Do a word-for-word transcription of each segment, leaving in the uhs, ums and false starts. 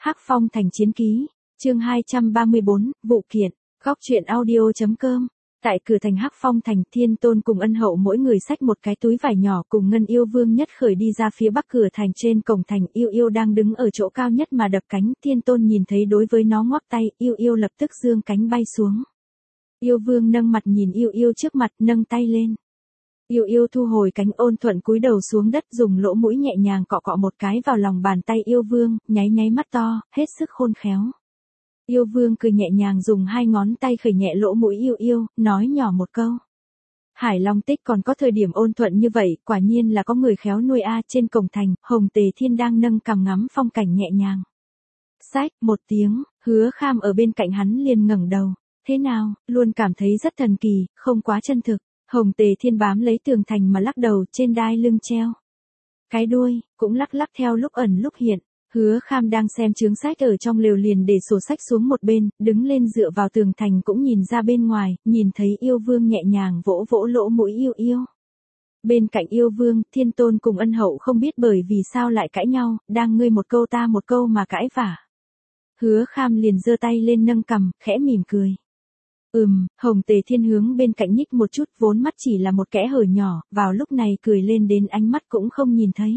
Hắc Phong Thành Chiến Ký, chương hai trăm ba mươi bốn, vụ kiện, góc truyện audio.com. Tại cửa thành Hắc Phong Thành, Thiên Tôn cùng Ân Hậu mỗi người xách một cái túi vải nhỏ cùng Ngân Yêu Vương nhất khởi đi ra phía bắc cửa thành. Trên cổng thành, Yêu Yêu đang đứng ở chỗ cao nhất mà đập cánh. Thiên Tôn nhìn thấy đối với nó ngoắc tay, Yêu Yêu lập tức giương cánh bay xuống. Yêu Vương nâng mặt nhìn Yêu Yêu trước mặt, nâng tay lên. Yêu Yêu thu hồi cánh, ôn thuận cúi đầu xuống đất, dùng lỗ mũi nhẹ nhàng cọ cọ một cái vào lòng bàn tay Yêu Vương, nháy nháy mắt to, hết sức khôn khéo. Yêu Vương cười nhẹ nhàng dùng hai ngón tay khởi nhẹ lỗ mũi Yêu Yêu, nói nhỏ một câu. Hải Long Tích còn có thời điểm ôn thuận như vậy, quả nhiên là có người khéo nuôi a. Trên cổng thành, Hồng Tề Thiên đang nâng cằm ngắm phong cảnh nhẹ nhàng. Xách một tiếng, Hứa Kham ở bên cạnh hắn liền ngẩng đầu. Thế nào, luôn cảm thấy rất thần kỳ, không quá chân thực. Hồng Tề Thiên bám lấy tường thành mà lắc đầu, trên đai lưng treo cái đuôi, cũng lắc lắc theo lúc ẩn lúc hiện. Hứa Kham đang xem chướng sách ở trong lều liền để sổ sách xuống một bên, đứng lên dựa vào tường thành cũng nhìn ra bên ngoài, nhìn thấy Yêu Vương nhẹ nhàng vỗ vỗ lỗ mũi Yêu Yêu. Bên cạnh Yêu Vương, Thiên Tôn cùng Ân Hậu không biết bởi vì sao lại cãi nhau, đang ngươi một câu ta một câu mà cãi vả. Hứa Kham liền giơ tay lên nâng cằm, khẽ mỉm cười. Ừm, Hồng Tề Thiên hướng bên cạnh nhích một chút, vốn mắt chỉ là một kẽ hở nhỏ, vào lúc này cười lên đến ánh mắt cũng không nhìn thấy.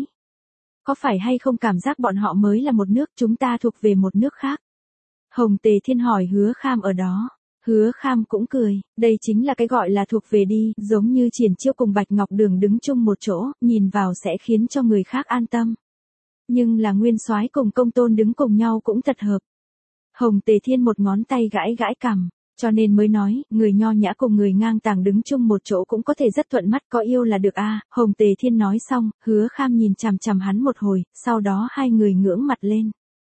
Có phải hay không cảm giác bọn họ mới là một nước, chúng ta thuộc về một nước khác? Hồng Tề Thiên hỏi Hứa Kham ở đó. Hứa Kham cũng cười, đây chính là cái gọi là thuộc về đi, giống như Triển Chiêu cùng Bạch Ngọc Đường đứng chung một chỗ, nhìn vào sẽ khiến cho người khác an tâm. Nhưng là Nguyên Soái cùng Công Tôn đứng cùng nhau cũng thật hợp. Hồng Tề Thiên một ngón tay gãi gãi cằm. Cho nên mới nói, người nho nhã cùng người ngang tàng đứng chung một chỗ cũng có thể rất thuận mắt, có yêu là được a. À. Hồng Tề Thiên nói xong, Hứa Kham nhìn chằm chằm hắn một hồi, sau đó hai người ngưỡng mặt lên.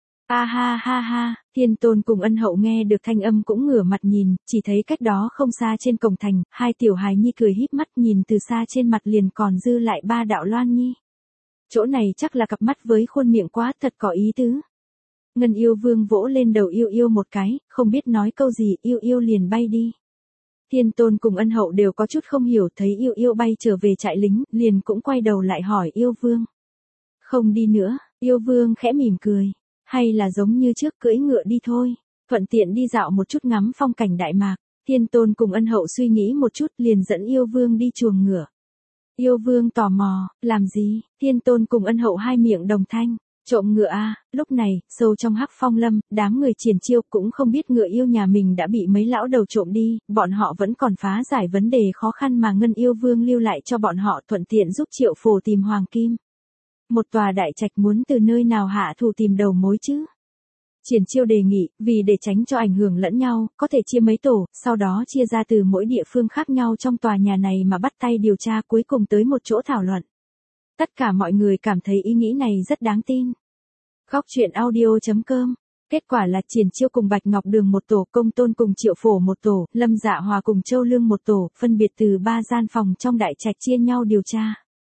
A ha ha ha, Thiên Tôn cùng Ân Hậu nghe được thanh âm cũng ngửa mặt nhìn, chỉ thấy cách đó không xa trên cổng thành, hai tiểu hài nhi cười híp mắt nhìn từ xa trên mặt liền còn dư lại ba đạo loan nhi. Chỗ này chắc là cặp mắt với khuôn miệng quá thật có ý tứ. Ngân Yêu Vương vỗ lên đầu Yêu Yêu một cái, không biết nói câu gì, Yêu Yêu liền bay đi. Thiên Tôn cùng Ân Hậu đều có chút không hiểu, thấy Yêu Yêu bay trở về trại lính, liền cũng quay đầu lại hỏi Yêu Vương. Không đi nữa, Yêu Vương khẽ mỉm cười, hay là giống như trước cưỡi ngựa đi thôi, thuận tiện đi dạo một chút ngắm phong cảnh Đại Mạc. Thiên Tôn cùng Ân Hậu suy nghĩ một chút liền dẫn Yêu Vương đi chuồng ngựa. Yêu Vương tò mò, làm gì? Thiên Tôn cùng Ân Hậu hai miệng đồng thanh. Trộm ngựa a. À, lúc này, sâu trong Hắc Phong Lâm, đám người Triển Chiêu cũng không biết ngựa yêu nhà mình đã bị mấy lão đầu trộm đi, bọn họ vẫn còn phá giải vấn đề khó khăn mà Ngân Yêu Vương lưu lại cho bọn họ, thuận tiện giúp Triệu Phổ tìm hoàng kim. Một tòa đại trạch muốn từ nơi nào hạ thủ tìm đầu mối chứ? Triển Chiêu đề nghị, vì để tránh cho ảnh hưởng lẫn nhau, có thể chia mấy tổ, sau đó chia ra từ mỗi địa phương khác nhau trong tòa nhà này mà bắt tay điều tra, cuối cùng tới một chỗ thảo luận. Tất cả mọi người cảm thấy ý nghĩ này rất đáng tin. Góc truyện audio.com. Kết quả là Triển Chiêu cùng Bạch Ngọc Đường một tổ, Công Tôn cùng Triệu Phổ một tổ, Lâm Dạ Hòa cùng Châu Lương một tổ, phân biệt từ ba gian phòng trong đại trạch chia nhau điều tra.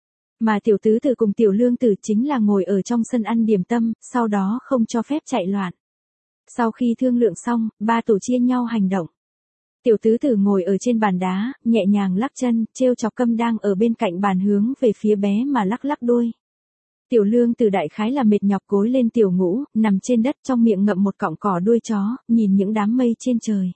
Mà tiểu tứ tử cùng tiểu lương tử chính là ngồi ở trong sân ăn điểm tâm, sau đó không cho phép chạy loạn. Sau khi thương lượng xong, ba tổ chia nhau hành động. Tiểu tứ tử ngồi ở trên bàn đá, nhẹ nhàng lắc chân, trêu chọc Câm đang ở bên cạnh bàn hướng về phía bé mà lắc lắc đuôi. Tiểu lương tử đại khái là mệt nhọc gối lên tiểu ngũ, nằm trên đất trong miệng ngậm một cọng cỏ đuôi chó, nhìn những đám mây trên trời.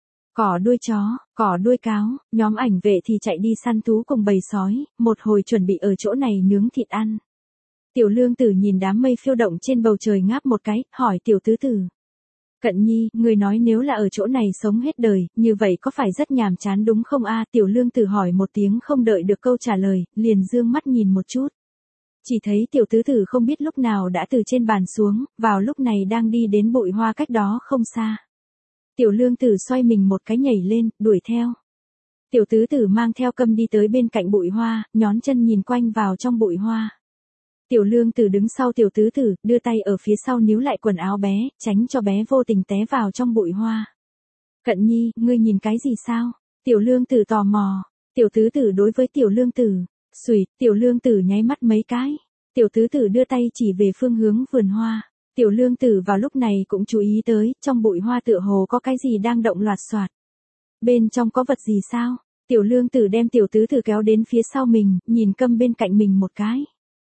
Cỏ đuôi chó, cỏ đuôi cáo, nhóm ảnh vệ thì chạy đi săn thú cùng bầy sói, một hồi chuẩn bị ở chỗ này nướng thịt ăn. Tiểu lương tử nhìn đám mây phiêu động trên bầu trời ngáp một cái, hỏi tiểu tứ tử. Cận Nhi, người nói nếu là ở chỗ này sống hết đời, như vậy có phải rất nhàm chán đúng không a? Tiểu lương tử hỏi một tiếng không đợi được câu trả lời, liền dương mắt nhìn một chút. Chỉ thấy tiểu tứ tử không biết lúc nào đã từ trên bàn xuống, vào lúc này đang đi đến bụi hoa cách đó không xa. Tiểu lương tử xoay mình một cái nhảy lên, đuổi theo. Tiểu tứ tử mang theo Câm đi tới bên cạnh bụi hoa, nhón chân nhìn quanh vào trong bụi hoa. Tiểu lương tử đứng sau tiểu tứ tử, đưa tay ở phía sau níu lại quần áo bé, tránh cho bé vô tình té vào trong bụi hoa. Cận Nhi, ngươi nhìn cái gì sao? Tiểu lương tử tò mò. Tiểu tứ tử đối với tiểu lương tử. Xùi, tiểu lương tử nháy mắt mấy cái. Tiểu tứ tử đưa tay chỉ về phương hướng vườn hoa. Tiểu lương tử vào lúc này cũng chú ý tới, trong bụi hoa tựa hồ có cái gì đang động loạt xoạt. Bên trong có vật gì sao? Tiểu lương tử đem tiểu tứ tử kéo đến phía sau mình, nhìn Câm bên cạnh mình một cái.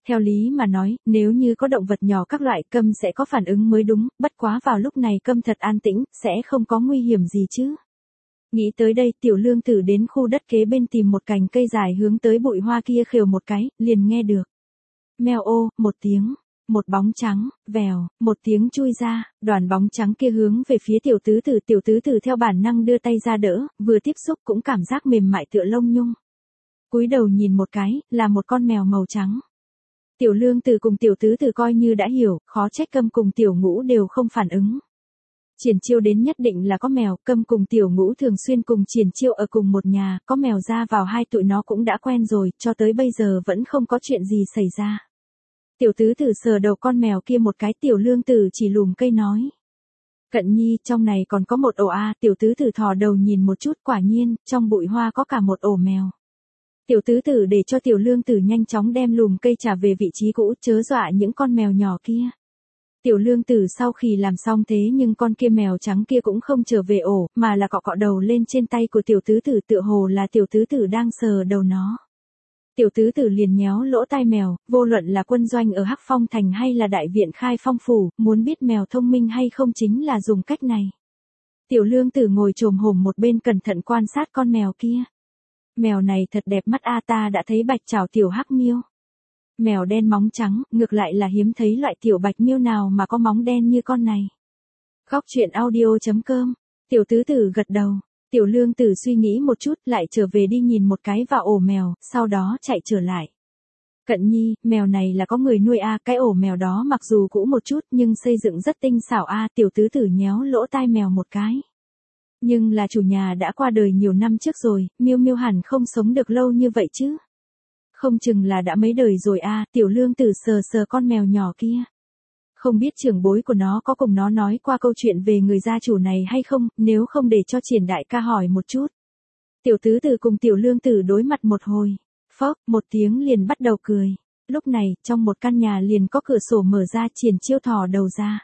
Theo lý mà nói, nếu như có động vật nhỏ các loại Câm sẽ có phản ứng mới đúng, bất quá vào lúc này Câm thật an tĩnh, sẽ không có nguy hiểm gì chứ. Nghĩ tới đây tiểu lương tử đến khu đất kế bên tìm một cành cây dài hướng tới bụi hoa kia khều một cái, liền nghe được. Meo ô, một tiếng, một bóng trắng, vèo, một tiếng chui ra, đoàn bóng trắng kia hướng về phía tiểu tứ tử. Tiểu tứ tử theo bản năng đưa tay ra đỡ, vừa tiếp xúc cũng cảm giác mềm mại tựa lông nhung. Cúi đầu nhìn một cái, là một con mèo màu trắng. Tiểu lương tử cùng tiểu tứ tử coi như đã hiểu, khó trách Câm cùng tiểu ngũ đều không phản ứng. Triển Chiêu đến nhất định là có mèo, Câm cùng tiểu ngũ thường xuyên cùng Triển Chiêu ở cùng một nhà, có mèo ra vào hai tụi nó cũng đã quen rồi, cho tới bây giờ vẫn không có chuyện gì xảy ra. Tiểu tứ tử sờ đầu con mèo kia một cái, tiểu lương tử chỉ lùm cây nói. Cận nhi, trong này còn có một ổ a. Tiểu tứ tử thò đầu nhìn một chút, quả nhiên, trong bụi hoa có cả một ổ mèo. Tiểu tứ tử để cho tiểu lương tử nhanh chóng đem lùm cây trả về vị trí cũ, chớ dọa những con mèo nhỏ kia. Tiểu lương tử sau khi làm xong thế nhưng con kia mèo trắng kia cũng không trở về ổ, mà là cọ cọ đầu lên trên tay của tiểu tứ tử, tựa hồ là tiểu tứ tử đang sờ đầu nó. Tiểu tứ tử liền nhéo lỗ tai mèo, vô luận là quân doanh ở Hắc Phong Thành hay là đại viện Khai Phong Phủ, muốn biết mèo thông minh hay không chính là dùng cách này. Tiểu lương tử ngồi chồm hổm một bên cẩn thận quan sát con mèo kia. Mèo này thật đẹp mắt a, ta đã thấy bạch trảo tiểu hắc miêu. Mèo đen móng trắng, ngược lại là hiếm thấy loại tiểu bạch miêu nào mà có móng đen như con này. Góc truyện audio chấm com. Tiểu tứ tử gật đầu. Tiểu lương tử suy nghĩ một chút, lại trở về đi nhìn một cái vào ổ mèo, sau đó chạy trở lại. Cận nhi, mèo này là có người nuôi a, cái ổ mèo đó mặc dù cũ một chút nhưng xây dựng rất tinh xảo a. Tiểu tứ tử nhéo lỗ tai mèo một cái. Nhưng là chủ nhà đã qua đời nhiều năm trước rồi, miêu miêu hẳn không sống được lâu như vậy chứ. Không chừng là đã mấy đời rồi a. Tiểu lương tử sờ sờ con mèo nhỏ kia. Không biết trưởng bối của nó có cùng nó nói qua câu chuyện về người gia chủ này hay không, nếu không để cho Triển đại ca hỏi một chút. Tiểu tứ tử cùng tiểu lương tử đối mặt một hồi. Phốc, một tiếng liền bắt đầu cười. Lúc này, trong một căn nhà liền có cửa sổ mở ra, Triển Chiêu thò đầu ra.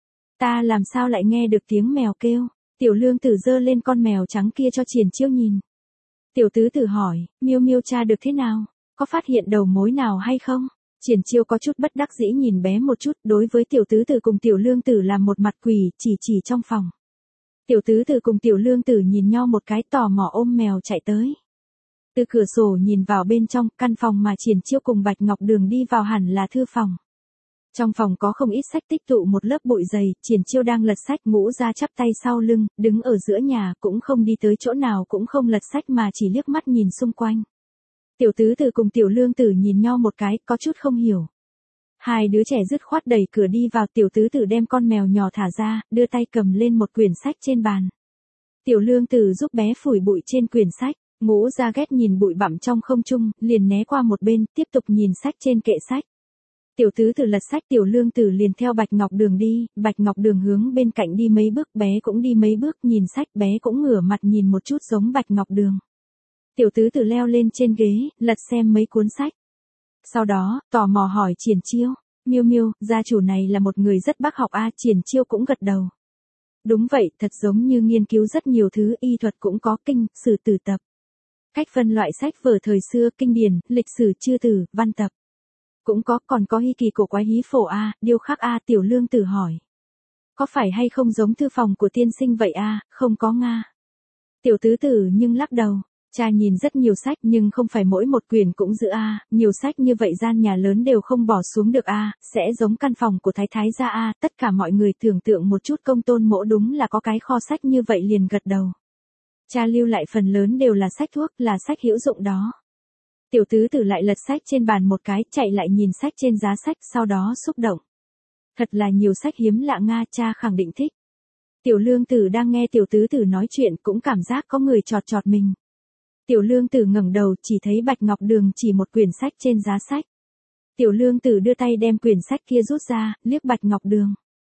Ta làm sao lại nghe được tiếng mèo kêu? Tiểu lương tử giơ lên con mèo trắng kia cho Triển Chiêu nhìn. Tiểu tứ tử hỏi, miêu miêu cha được thế nào? Có phát hiện đầu mối nào hay không? Triển Chiêu có chút bất đắc dĩ nhìn bé một chút, đối với tiểu tứ tử cùng tiểu lương tử làm một mặt quỷ, chỉ chỉ trong phòng. Tiểu tứ tử cùng tiểu lương tử nhìn nhau một cái, tò mò ôm mèo chạy tới. Từ cửa sổ nhìn vào bên trong, căn phòng mà Triển Chiêu cùng Bạch Ngọc Đường đi vào hẳn là thư phòng. Trong phòng có không ít sách tích tụ một lớp bụi dày, Triển Chiêu đang lật sách, Ngũ ra chắp tay sau lưng, đứng ở giữa nhà, cũng không đi tới chỗ nào cũng không lật sách mà chỉ liếc mắt nhìn xung quanh. Tiểu tứ tử cùng tiểu lương tử nhìn nhau một cái, có chút không hiểu. Hai đứa trẻ dứt khoát đẩy cửa đi vào, tiểu tứ tử đem con mèo nhỏ thả ra, đưa tay cầm lên một quyển sách trên bàn. Tiểu lương tử giúp bé phủi bụi trên quyển sách, Ngũ ra ghét nhìn bụi bặm trong không trung, liền né qua một bên, tiếp tục nhìn sách trên kệ sách. Tiểu tứ tử lật sách, tiểu lương tử liền theo Bạch Ngọc Đường đi, Bạch Ngọc Đường hướng bên cạnh đi mấy bước, bé cũng đi mấy bước, nhìn sách, bé cũng ngửa mặt nhìn một chút giống Bạch Ngọc Đường. Tiểu tứ tử leo lên trên ghế, lật xem mấy cuốn sách. Sau đó, tò mò hỏi Triển Chiêu, miêu miêu, gia chủ này là một người rất bác học a. Triển Chiêu cũng gật đầu. Đúng vậy, thật giống như nghiên cứu rất nhiều thứ, y thuật cũng có, kinh, sử tử tập. Cách phân loại sách vở thời xưa, kinh điển, lịch sử, chư tử, văn tập. Cũng có, còn có hy kỳ cổ quái hí phổ a, điêu khắc a. Tiểu lương tử hỏi. Có phải hay không giống thư phòng của tiên sinh vậy a? Không có nga. Tiểu tứ tử nhưng lắc đầu. Cha nhìn rất nhiều sách nhưng không phải mỗi một quyển cũng giữ a, nhiều sách như vậy gian nhà lớn đều không bỏ xuống được a, sẽ giống căn phòng của thái thái gia a. Tất cả mọi người tưởng tượng một chút, công tôn mỗ đúng là có cái kho sách như vậy liền gật đầu. Cha lưu lại phần lớn đều là sách thuốc, là sách hữu dụng đó. Tiểu tứ tử lại lật sách trên bàn một cái, chạy lại nhìn sách trên giá sách, sau đó xúc động. Thật là nhiều sách hiếm lạ nga, cha khẳng định thích. Tiểu lương tử đang nghe tiểu tứ tử nói chuyện cũng cảm giác có người chọt chọt mình. Tiểu lương tử ngẩng đầu, chỉ thấy Bạch Ngọc Đường chỉ một quyển sách trên giá sách. Tiểu lương tử đưa tay đem quyển sách kia rút ra, liếc Bạch Ngọc Đường.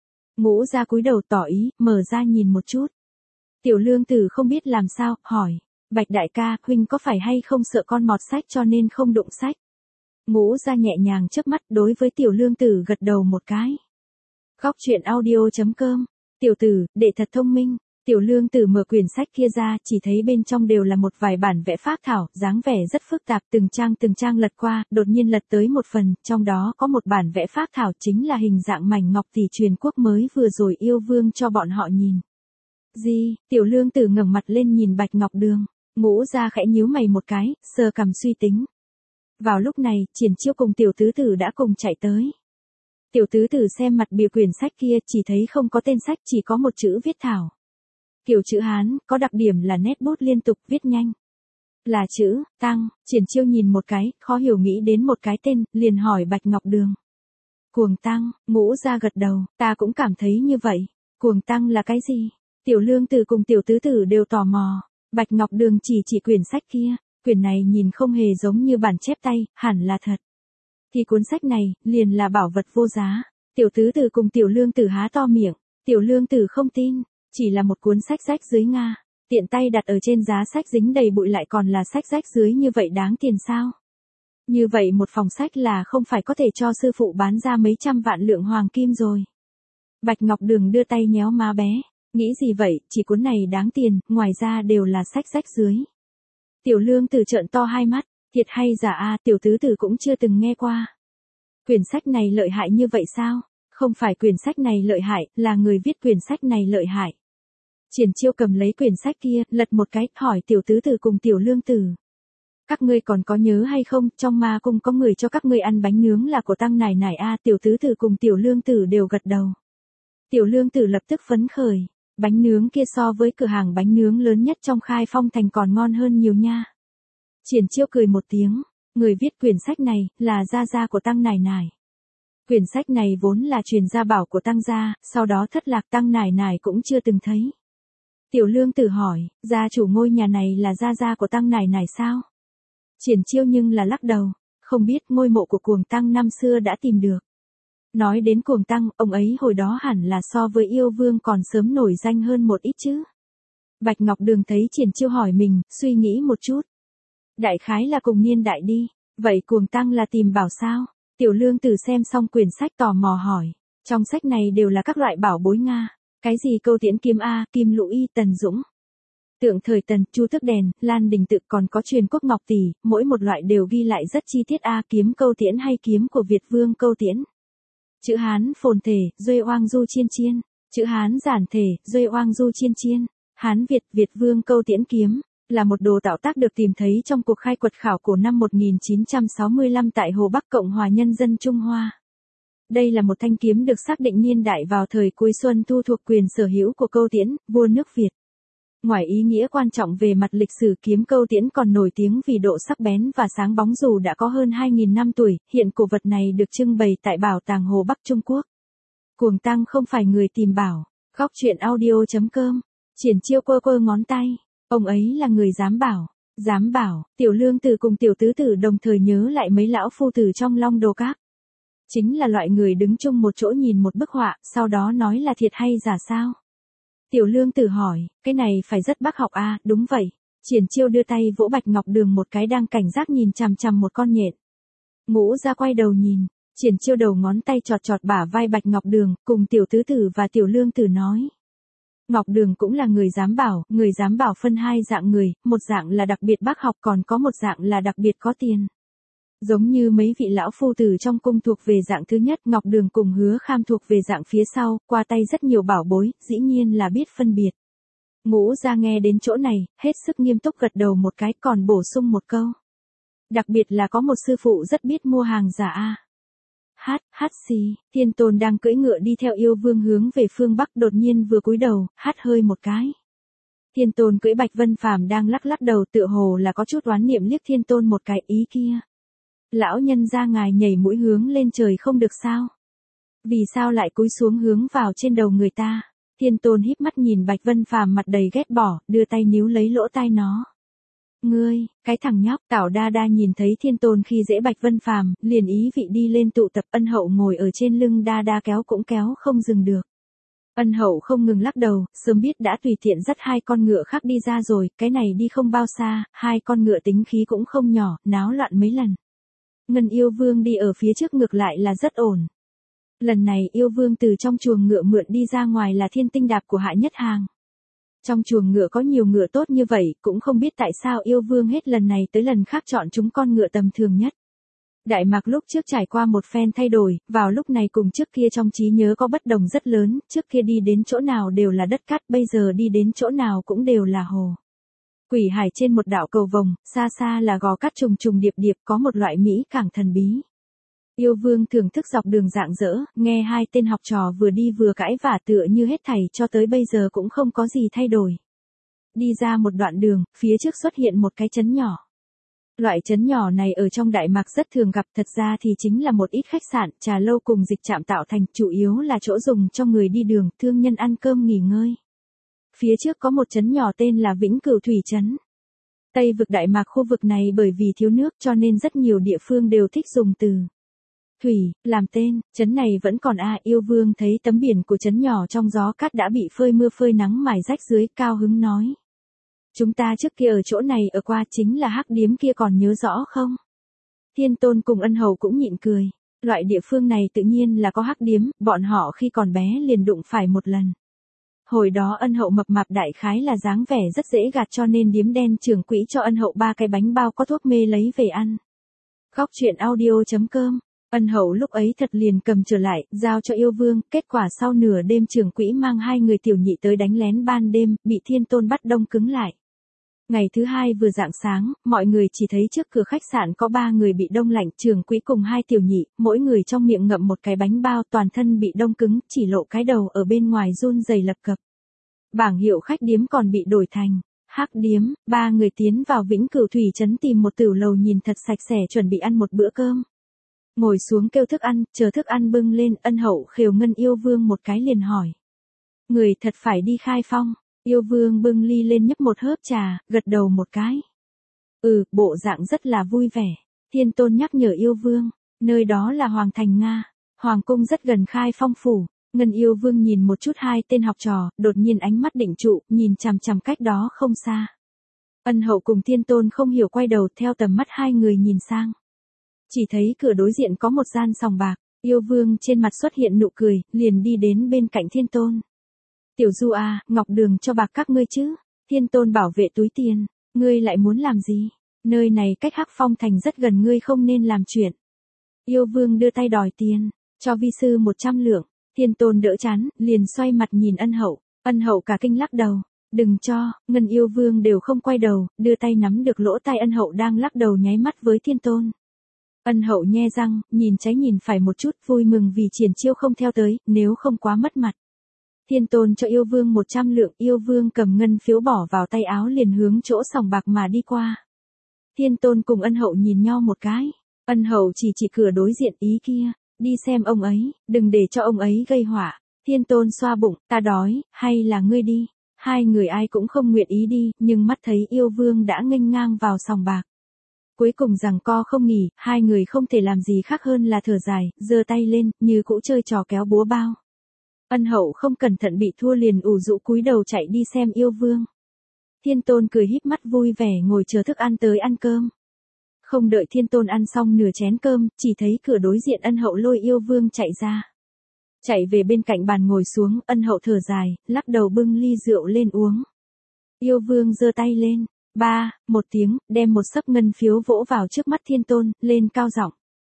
Ngũ ra cúi đầu tỏ ý, mở ra nhìn một chút. Tiểu lương tử không biết làm sao, hỏi. Bạch đại ca, huynh có phải hay không sợ con mọt sách cho nên không đụng sách? Ngũ ra nhẹ nhàng chớp mắt, đối với tiểu lương tử gật đầu một cái. Góc truyện audio chấm com. Tiểu tử, đệ thật thông minh. Tiểu Lương Tử mở quyển sách kia ra, chỉ thấy bên trong đều là một vài bản vẽ phác thảo, dáng vẻ rất phức tạp, từng trang từng trang lật qua, đột nhiên lật tới một phần, trong đó có một bản vẽ phác thảo chính là hình dạng mảnh ngọc tỷ truyền quốc mới vừa rồi Yêu Vương cho bọn họ nhìn. Gì? Tiểu Lương Tử ngẩng mặt lên nhìn Bạch Ngọc Đường, Ngũ Gia khẽ nhíu mày một cái, sờ cằm suy tính. Vào lúc này, Triển Chiêu cùng Tiểu Tứ Tử đã cùng chạy tới. Tiểu Tứ Tử xem mặt bìa quyển sách kia, chỉ thấy không có tên sách, chỉ có một chữ viết thảo. Kiểu chữ Hán, có đặc điểm là nét bút liên tục viết nhanh. Là chữ, Tăng. Triển Chiêu nhìn một cái, khó hiểu nghĩ đến một cái tên, liền hỏi Bạch Ngọc Đường. Cuồng Tăng. Ngũ Gia gật đầu, ta cũng cảm thấy như vậy. Cuồng Tăng là cái gì? Tiểu Lương Tử cùng Tiểu Tứ Tử đều tò mò. Bạch Ngọc Đường chỉ chỉ quyển sách kia, quyển này nhìn không hề giống như bản chép tay, hẳn là thật. Thì cuốn sách này, liền là bảo vật vô giá. Tiểu Tứ Tử cùng Tiểu Lương Tử há to miệng, Tiểu Lương Tử không tin, chỉ là một cuốn sách rách dưới Nga, tiện tay đặt ở trên giá sách dính đầy bụi lại còn là sách rách dưới như vậy đáng tiền sao? Như vậy một phòng sách là không phải có thể cho sư phụ bán ra mấy trăm vạn lượng hoàng kim rồi. Bạch Ngọc Đường đưa tay nhéo má bé, nghĩ gì vậy, chỉ cuốn này đáng tiền, ngoài ra đều là sách rách dưới. Tiểu Lương Tử trợn to hai mắt, thiệt hay giả a, Tiểu Tứ Tử cũng chưa từng nghe qua. Quyển sách này lợi hại như vậy sao? Không phải quyển sách này lợi hại, là người viết quyển sách này lợi hại. Triển Chiêu cầm lấy quyển sách kia, lật một cái, hỏi Tiểu Tứ Tử cùng Tiểu Lương Tử. Các ngươi còn có nhớ hay không, trong ma cung có người cho các ngươi ăn bánh nướng là của Tăng Nải Nải a, Tiểu Tứ Tử cùng Tiểu Lương Tử đều gật đầu. Tiểu Lương Tử lập tức phấn khởi, bánh nướng kia so với cửa hàng bánh nướng lớn nhất trong Khai Phong thành còn ngon hơn nhiều nha. Triển Chiêu cười một tiếng, người viết quyển sách này, là gia gia của Tăng Nải Nải. Quyển sách này vốn là truyền gia bảo của Tăng gia, sau đó thất lạc Tăng Nải Nải cũng chưa từng thấy. Tiểu Lương Tử hỏi, gia chủ ngôi nhà này là gia gia của Tăng Nải Nải sao? Triển Chiêu nhưng là lắc đầu, không biết, ngôi mộ của Cuồng Tăng năm xưa đã tìm được. Nói đến Cuồng Tăng, ông ấy hồi đó hẳn là so với Yêu Vương còn sớm nổi danh hơn một ít chứ. Bạch Ngọc Đường thấy Triển Chiêu hỏi mình, suy nghĩ một chút. Đại khái là cùng niên đại đi, vậy Cuồng Tăng là tìm bảo sao? Tiểu Lương Tử xem xong quyển sách tò mò hỏi, trong sách này đều là các loại bảo bối Nga, cái gì Câu Tiễn Kiếm A, Kim Lũ Y, Tần Dũng. Tượng thời Tần, Chu Tước Đèn, Lan Đình Tự còn có truyền quốc ngọc tỷ, mỗi một loại đều ghi lại rất chi tiết A, kiếm Câu Tiễn hay kiếm của Việt Vương Câu Tiễn. Chữ Hán phồn thể, Duê Oang Du Chiên Chiên, chữ Hán giản thể, Duê Oang Du Chiên Chiên, Hán Việt, Việt Vương Câu Tiễn kiếm, là một đồ tạo tác được tìm thấy trong cuộc khai quật khảo cổ năm một nghìn chín trăm sáu mươi lăm tại Hồ Bắc Cộng hòa Nhân dân Trung Hoa. Đây là một thanh kiếm được xác định niên đại vào thời cuối Xuân Thu thuộc quyền sở hữu của Câu Tiễn, vua nước Việt. Ngoài ý nghĩa quan trọng về mặt lịch sử, kiếm Câu Tiễn còn nổi tiếng vì độ sắc bén và sáng bóng dù đã có hơn hai nghìn năm tuổi, hiện cổ vật này được trưng bày tại Bảo tàng Hồ Bắc Trung Quốc. Cuồng Tăng không phải người tìm bảo. Góc truyện audio chấm com. Triển Chiêu quơ quơ ngón tay. Ông ấy là người giám bảo. Giám bảo, Tiểu Lương Tử cùng Tiểu Tứ Tử đồng thời nhớ lại mấy lão phu tử trong Long Đồ Các. Chính là loại người đứng chung một chỗ nhìn một bức họa, sau đó nói là thiệt hay giả sao? Tiểu Lương Tử hỏi, cái này phải rất bác học a, đúng vậy. Triển Chiêu đưa tay vỗ Bạch Ngọc Đường một cái, đang cảnh giác nhìn chằm chằm một con nhện. Ngũ Gia quay đầu nhìn, Triển Chiêu đầu ngón tay chọt chọt bả vai Bạch Ngọc Đường, cùng Tiểu Tứ Tử và Tiểu Lương Tử nói. Ngọc Đường cũng là người giám bảo, người giám bảo phân hai dạng người, một dạng là đặc biệt bác học, còn có một dạng là đặc biệt có tiền. Giống như mấy vị lão phu tử trong cung thuộc về dạng thứ nhất, Ngọc Đường cùng Hứa Kham thuộc về dạng phía sau, qua tay rất nhiều bảo bối, dĩ nhiên là biết phân biệt. Ngũ Gia nghe đến chỗ này, hết sức nghiêm túc gật đầu một cái, còn bổ sung một câu. Đặc biệt là có một sư phụ rất biết mua hàng giả a. Hát, hát xì, Thiên Tôn đang cưỡi ngựa đi theo Yêu Vương hướng về phương Bắc, đột nhiên vừa cúi đầu, hát hơi một cái. Thiên Tôn cưỡi Bạch Vân Phàm đang lắc lắc đầu, tựa hồ là có chút oán niệm liếc Thiên Tôn một cái, ý kia. Lão nhân gia ngài nhảy mũi hướng lên trời không được sao? Vì sao lại cúi xuống hướng vào trên đầu người ta? Thiên Tôn híp mắt nhìn Bạch Vân Phàm mặt đầy ghét bỏ, đưa tay níu lấy lỗ tai nó. Ngươi, cái thằng nhóc. Tảo Đa Đa nhìn thấy Thiên Tôn khi dễ Bạch Vân Phàm, liền ý vị đi lên tụ tập. Ân Hậu ngồi ở trên lưng Đa Đa kéo cũng kéo không dừng được. Ân Hậu không ngừng lắc đầu, sớm biết đã tùy tiện dắt hai con ngựa khác đi ra rồi, cái này đi không bao xa, hai con ngựa tính khí cũng không nhỏ, náo loạn mấy lần. Ngân Yêu Vương đi ở phía trước ngược lại là rất ổn. Lần này Yêu Vương từ trong chuồng ngựa mượn đi ra ngoài là thiên tinh đạp của Hạ Nhất Hàng. Trong chuồng ngựa có nhiều ngựa tốt như vậy, cũng không biết tại sao yêu vương hết lần này tới lần khác chọn chúng con ngựa tầm thường nhất. Đại Mạc lúc trước trải qua một phen thay đổi, vào lúc này cùng trước kia trong trí nhớ có bất đồng rất lớn, trước kia đi đến chỗ nào đều là đất cát, bây giờ đi đến chỗ nào cũng đều là hồ. Quỷ hải trên một đạo cầu vồng, xa xa là gò cát trùng trùng điệp điệp, có một loại mỹ càng thần bí. Yêu vương thưởng thức dọc đường rạng rỡ, nghe hai tên học trò vừa đi vừa cãi vả tựa như hết thảy cho tới bây giờ cũng không có gì thay đổi. Đi ra một đoạn đường, phía trước xuất hiện một cái trấn nhỏ. Loại trấn nhỏ này ở trong Đại Mạc rất thường gặp, thật ra thì chính là một ít khách sạn, trà lâu cùng dịch trạm tạo thành, chủ yếu là chỗ dùng cho người đi đường, thương nhân ăn cơm nghỉ ngơi. Phía trước có một trấn nhỏ tên là Vĩnh Cửu Thủy Trấn. Tây vực Đại Mạc khu vực này bởi vì thiếu nước cho nên rất nhiều địa phương đều thích dùng từ thủy làm tên. Trấn này vẫn còn a. Yêu vương thấy tấm biển của trấn nhỏ trong gió cát đã bị phơi mưa phơi nắng mài rách dưới, cao hứng nói. Chúng ta trước kia ở chỗ này ở qua, chính là hắc điếm kia, còn nhớ rõ không? Thiên Tôn cùng Ân Hầu cũng nhịn cười. Loại địa phương này tự nhiên là có hắc điếm, bọn họ khi còn bé liền đụng phải một lần. Hồi đó Ân Hậu mập mạp đại khái là dáng vẻ rất dễ gạt cho nên điếm đen trưởng quỹ cho Ân Hậu ba cái bánh bao có thuốc mê lấy về ăn. Góc truyện audio chấm com. Ân Hậu lúc ấy thật liền cầm trở lại, giao cho yêu vương, kết quả sau nửa đêm trưởng quỹ mang hai người tiểu nhị tới đánh lén ban đêm, bị Thiên Tôn bắt đông cứng lại. Ngày thứ hai vừa rạng sáng, mọi người chỉ thấy trước cửa khách sạn có ba người bị đông lạnh, trưởng quỹ cùng hai tiểu nhị, mỗi người trong miệng ngậm một cái bánh bao, toàn thân bị đông cứng, chỉ lộ cái đầu ở bên ngoài run rẩy lập cập. Bảng hiệu khách điếm còn bị đổi thành hắc điếm. Ba người tiến vào Vĩnh Cửu Thủy Trấn tìm một tửu lầu nhìn thật sạch sẽ chuẩn bị ăn một bữa cơm. Ngồi xuống kêu thức ăn, chờ thức ăn bưng lên, Ân Hậu khều ngân yêu vương một cái liền hỏi. Người thật phải đi khai phong? Yêu vương bưng ly lên nhấp một hớp trà, gật đầu một cái. Ừ, bộ dạng rất là vui vẻ. Thiên Tôn nhắc nhở yêu vương, nơi đó là Hoàng Thành Nga. Hoàng cung rất gần khai phong phủ. Ngân yêu vương nhìn một chút hai tên học trò, đột nhiên ánh mắt định trụ, nhìn chằm chằm cách đó không xa. Ân Hậu cùng Thiên Tôn không hiểu quay đầu theo tầm mắt hai người nhìn sang. Chỉ thấy cửa đối diện có một gian sòng bạc, yêu vương trên mặt xuất hiện nụ cười, liền đi đến bên cạnh Thiên Tôn. Tiểu Du à, Ngọc Đường cho bạc các ngươi chứ? Thiên Tôn bảo vệ túi tiền, ngươi lại muốn làm gì? Nơi này cách Hắc Phong thành rất gần, ngươi không nên làm chuyện. Yêu vương đưa tay đòi tiền, cho vi sư một trăm lượng. Thiên Tôn đỡ chán, liền xoay mặt nhìn Ân Hậu. Ân Hậu cả kinh lắc đầu. Đừng cho. Ngân yêu vương đều không quay đầu, đưa tay nắm được lỗ tai Ân Hậu đang lắc đầu nháy mắt với Thiên Tôn. Ân Hậu nhe răng, nhìn trái nhìn phải một chút, vui mừng vì triển chiêu không theo tới, nếu không quá mất mặt. Thiên Tôn cho yêu vương một trăm lượng, yêu vương cầm ngân phiếu bỏ vào tay áo liền hướng chỗ sòng bạc mà đi qua. Thiên Tôn cùng Ân Hậu nhìn nhau một cái. Ân Hậu chỉ chỉ cửa đối diện, ý kia, đi xem ông ấy, đừng để cho ông ấy gây họa. Thiên Tôn xoa bụng, ta đói, hay là ngươi đi. Hai người ai cũng không nguyện ý đi, nhưng mắt thấy yêu vương đã nghênh ngang vào sòng bạc. Cuối cùng giằng co không nghỉ, hai người không thể làm gì khác hơn là thở dài, giơ tay lên, như cũ chơi trò kéo búa bao. Ân Hậu không cẩn thận bị thua liền ủ rũ cúi đầu chạy đi xem yêu vương. Thiên Tôn cười híp mắt vui vẻ ngồi chờ thức ăn tới ăn cơm. Không đợi Thiên Tôn ăn xong nửa chén cơm, chỉ thấy cửa đối diện Ân Hậu lôi yêu vương chạy ra. Chạy về bên cạnh bàn ngồi xuống, Ân Hậu thở dài, lắc đầu bưng ly rượu lên uống. Yêu vương giơ tay lên, ba, một tiếng, đem một xấp ngân phiếu vỗ vào trước mắt Thiên Tôn, lên cao giọng.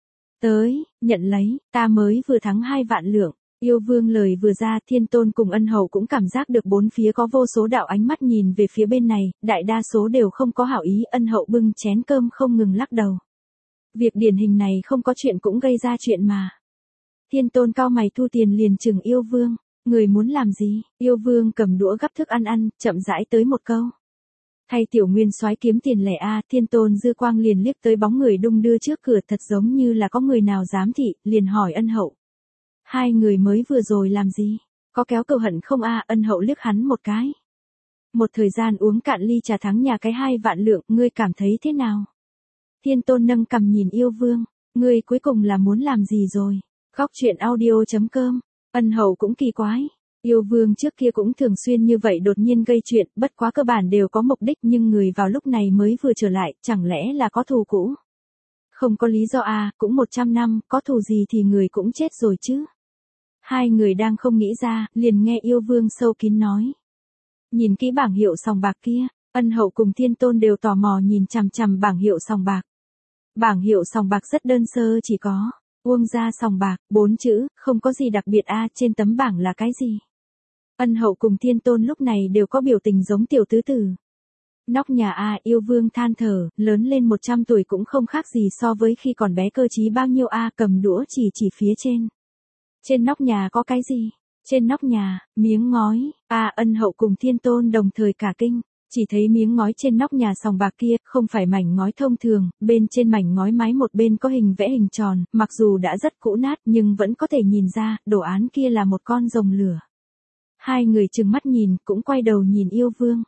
Tới, nhận lấy, ta mới vừa thắng hai vạn lượng. Yêu vương lời vừa ra, Thiên Tôn cùng Ân Hậu cũng cảm giác được bốn phía có vô số đạo ánh mắt nhìn về phía bên này, đại đa số đều không có hảo ý. Ân Hậu bưng chén cơm không ngừng lắc đầu. Việc điển hình này không có chuyện cũng gây ra chuyện mà. Thiên Tôn cao mày thu tiền liền chừng yêu vương, người muốn làm gì? Yêu vương cầm đũa gắp thức ăn ăn, chậm rãi tới một câu. Thay tiểu nguyên soái kiếm tiền lẻ a. Thiên Tôn dư quang liền liếc tới bóng người đung đưa trước cửa, thật giống như là có người nào dám thị, liền hỏi Ân Hậu. Hai người mới vừa rồi làm gì? Có kéo cừu hận không a? Ân Hậu liếc hắn một cái. Một thời gian uống cạn ly trà thắng nhà cái hai vạn lượng, ngươi cảm thấy thế nào? Thiên Tôn nâng cằm nhìn yêu vương, ngươi cuối cùng là muốn làm gì rồi? Góc truyện audio chấm com. Ân Hậu cũng kỳ quái. Yêu vương trước kia cũng thường xuyên như vậy đột nhiên gây chuyện, bất quá cơ bản đều có mục đích, nhưng người vào lúc này mới vừa trở lại, chẳng lẽ là có thù cũ? Không có lý do à, cũng một trăm năm, có thù gì thì người cũng chết rồi chứ. Hai người đang không nghĩ ra, liền nghe yêu vương sâu kín nói. Nhìn kỹ bảng hiệu sòng bạc kia, Ân Hậu cùng Thiên Tôn đều tò mò nhìn chằm chằm bảng hiệu sòng bạc. Bảng hiệu sòng bạc rất đơn sơ, chỉ có Uông gia sòng bạc, bốn chữ, không có gì đặc biệt a, trên tấm bảng là cái gì? Ân Hậu cùng Thiên Tôn lúc này đều có biểu tình giống tiểu tứ tử. Nóc nhà a, yêu vương than thở, lớn lên một trăm tuổi cũng không khác gì so với khi còn bé cơ trí bao nhiêu a, cầm đũa chỉ chỉ phía trên. Trên nóc nhà có cái gì? Trên nóc nhà, miếng ngói, a, Ân Hậu cùng Thiên Tôn đồng thời cả kinh. Chỉ thấy miếng ngói trên nóc nhà sòng bạc kia, không phải mảnh ngói thông thường, bên trên mảnh ngói mái một bên có hình vẽ hình tròn, mặc dù đã rất cũ nát nhưng vẫn có thể nhìn ra, đồ án kia là một con rồng lửa. Hai người trừng mắt nhìn, cũng quay đầu nhìn yêu vương.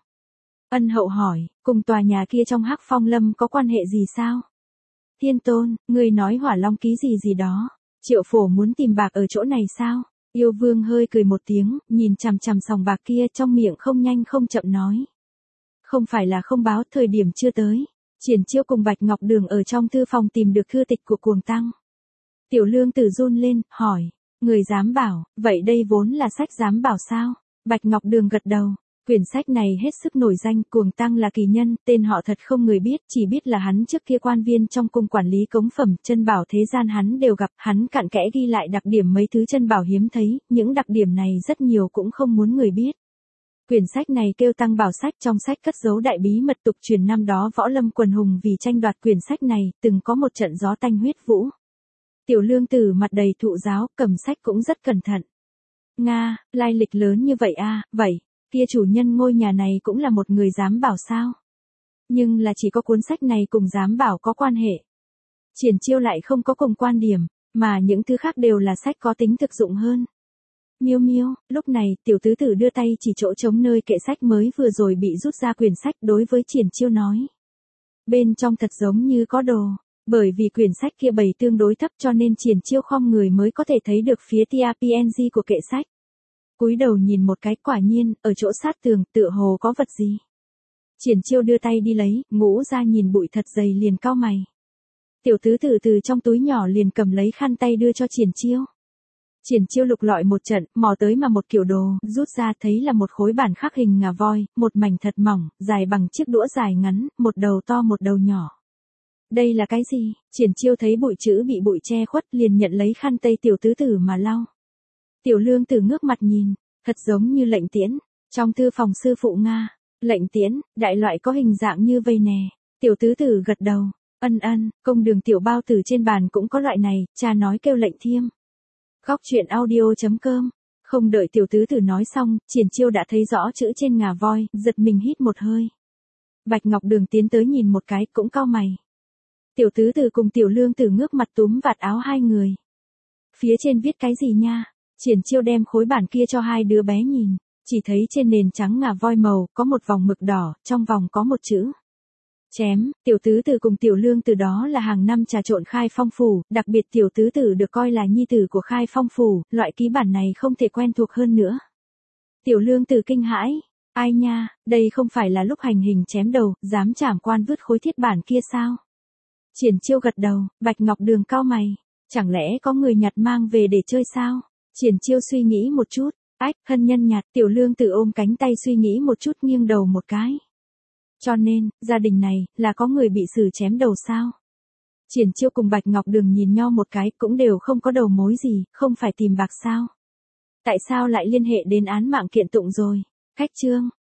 Ân Hậu hỏi, cùng tòa nhà kia trong Hắc Phong Lâm có quan hệ gì sao? Thiên Tôn, người nói Hỏa Long ký gì gì đó, Triệu Phổ muốn tìm bạc ở chỗ này sao? Yêu vương hơi cười một tiếng, nhìn chằm chằm sòng bạc kia trong miệng không nhanh không chậm nói. Không phải là không báo, thời điểm chưa tới. Triển Chiêu cùng Bạch Ngọc Đường ở trong thư phòng tìm được thư tịch của Cuồng Tăng. Tiểu Lương Tử run lên, hỏi, người dám bảo, vậy đây vốn là sách dám bảo sao? Bạch Ngọc Đường gật đầu, quyển sách này hết sức nổi danh, Cuồng Tăng là kỳ nhân, tên họ thật không người biết, chỉ biết là hắn trước kia quan viên trong cung quản lý cống phẩm, chân bảo thế gian hắn đều gặp, hắn cặn kẽ ghi lại đặc điểm mấy thứ chân bảo hiếm thấy, những đặc điểm này rất nhiều cũng không muốn người biết. Quyển sách này kêu Tăng Bảo Sách, trong sách cất giấu đại bí mật tục truyền năm đó võ lâm quần hùng vì tranh đoạt quyển sách này, từng có một trận gió tanh huyết vũ. Tiểu Lương Tử mặt đầy thụ giáo, cầm sách cũng rất cẩn thận. Nga, lai lịch lớn như vậy a, vậy, kia chủ nhân ngôi nhà này cũng là một người giám bảo sao? Nhưng là chỉ có cuốn sách này cùng giám bảo có quan hệ. Triển Chiêu lại không có cùng quan điểm, mà những thứ khác đều là sách có tính thực dụng hơn. Miêu miêu, lúc này, tiểu tứ tử đưa tay chỉ chỗ trống nơi kệ sách mới vừa rồi bị rút ra quyển sách đối với Triển Chiêu nói. Bên trong thật giống như có đồ, bởi vì quyển sách kia bày tương đối thấp cho nên Triển Chiêu khom người mới có thể thấy được phía tê rờ pê en giê của kệ sách. Cúi đầu nhìn một cái, quả nhiên, ở chỗ sát tường, tựa hồ có vật gì. Triển Chiêu đưa tay đi lấy, ngũ ra nhìn bụi thật dày liền cau mày. Tiểu tứ tử từ trong túi nhỏ liền cầm lấy khăn tay đưa cho Triển Chiêu. Triển Chiêu lục lọi một trận, mò tới mà một kiểu đồ, rút ra thấy là một khối bản khắc hình ngà voi, một mảnh thật mỏng, dài bằng chiếc đũa dài ngắn, một đầu to một đầu nhỏ. Đây là cái gì? Triển Chiêu thấy bụi chữ bị bụi che khuất liền nhận lấy khăn tay tiểu tứ tử mà lau. Tiểu Lương Tử ngước mặt nhìn, thật giống như lệnh tiễn, trong thư phòng sư phụ Nga, lệnh tiễn, đại loại có hình dạng như vây nè. Tiểu tứ tử gật đầu, ân ân, công đường tiểu bao tử trên bàn cũng có loại này, cha nói kêu lệnh thiêm. Góc truyện audio chấm com. Không đợi tiểu tứ tử nói xong, Triển Chiêu đã thấy rõ chữ trên ngà voi, giật mình hít một hơi. Bạch Ngọc Đường tiến tới nhìn một cái, cũng cau mày. Tiểu tứ tử cùng tiểu Lương Tử ngước mặt túm vạt áo hai người. Phía trên viết cái gì nha? Triển Chiêu đem khối bản kia cho hai đứa bé nhìn, chỉ thấy trên nền trắng ngà voi màu, có một vòng mực đỏ, trong vòng có một chữ. Chém, tiểu tứ tử cùng tiểu Lương Tử đó là hàng năm trà trộn Khai Phong phủ, đặc biệt tiểu tứ tử được coi là nhi tử của Khai Phong phủ, loại ký bản này không thể quen thuộc hơn nữa. Tiểu Lương Tử kinh hãi, ai nha, đây không phải là lúc hành hình chém đầu, dám trảm quan vứt khối thiết bản kia sao? Triển Chiêu gật đầu, Bạch Ngọc Đường cau mày, chẳng lẽ có người nhặt mang về để chơi sao? Triển Chiêu suy nghĩ một chút, ách, hân nhân nhặt, tiểu Lương Tử ôm cánh tay suy nghĩ một chút nghiêng đầu một cái. Cho nên, gia đình này, là có người bị xử chém đầu sao? Triển Chiêu cùng Bạch Ngọc Đường nhìn nhau một cái, cũng đều không có đầu mối gì, không phải tìm bạc sao? Tại sao lại liên hệ đến án mạng kiện tụng rồi? Khách chương.